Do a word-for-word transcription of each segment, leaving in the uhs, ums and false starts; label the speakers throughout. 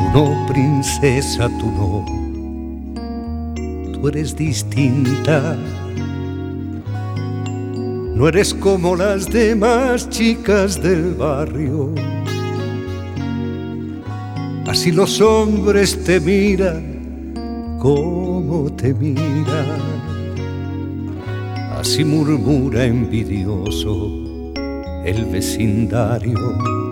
Speaker 1: no, princesa, tú no. Tú eres distinta. No eres como las demás chicas del barrio. Así los hombres te miran como te miran. Así murmura envidioso el vecindario.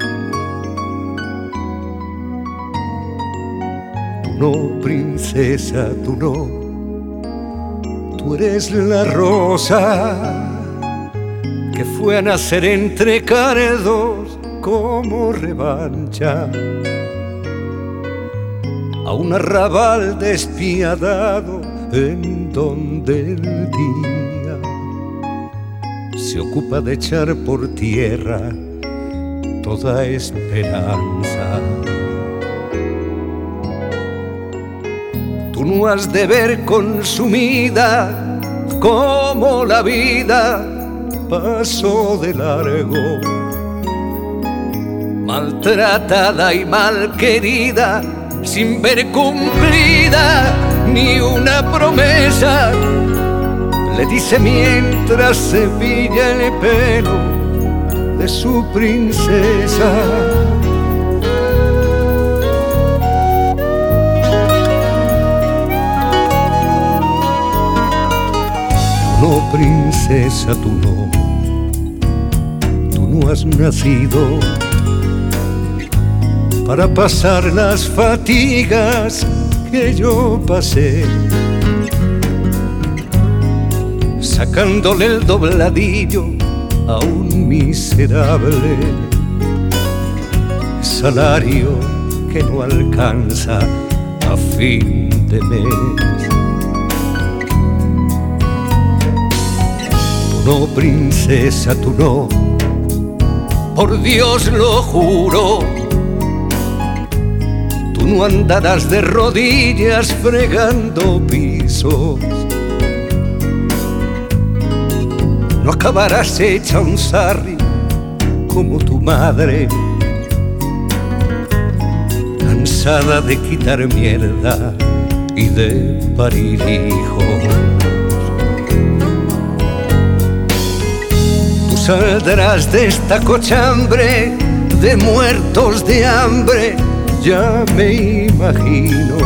Speaker 1: Tú no, princesa, tú no. Tú eres la rosa que fue a nacer entre cardos como revancha a un arrabal despiadado en donde el día se ocupa de echar por tierra toda esperanza. Tú no has de ver consumida como la vida pasó de largo, maltratada y mal querida, sin ver cumplida ni una promesa. Le dice mientras cepilla el pelo de su princesa. No, princesa, tú no. Tú no has nacido para pasar las fatigas que yo pasé, sacándole el dobladillo a un miserable salario que no alcanza a fin de mes. Tú no, princesa, tú no, por Dios lo juro. Tú no andarás de rodillas fregando pisos, no acabarás hecha un sarri como tu madre, cansada de quitar mierda y de parir hijos. Tú saldrás de esta cochambre de muertos de hambre. Ya me imagino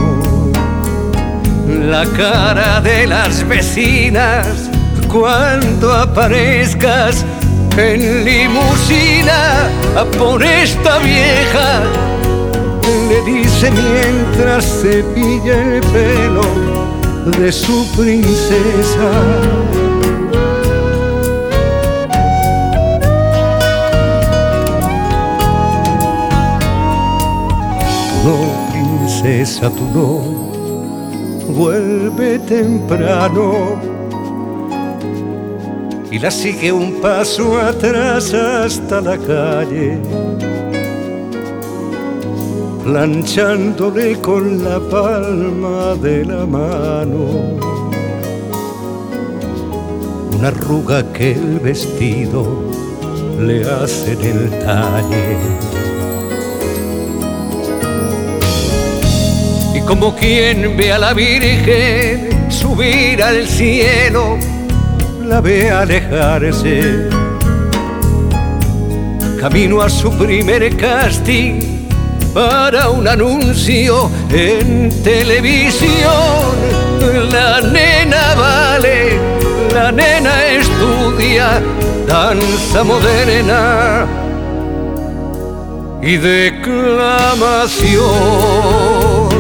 Speaker 1: la cara de las vecinas cuando aparezcas en limusina a por esta vieja. Le dice mientras cepilla el pelo de su princesa. No, princesa, tú no, vuelve temprano. Y la sigue un paso atrás hasta la calle, planchándole con la palma de la mano una arruga que el vestido le hace en el talle. Como quien ve a la Virgen subir al cielo, la ve alejarse, camino a su primer casting para un anuncio en televisión. La nena vale, la nena estudia danza moderna y declamación.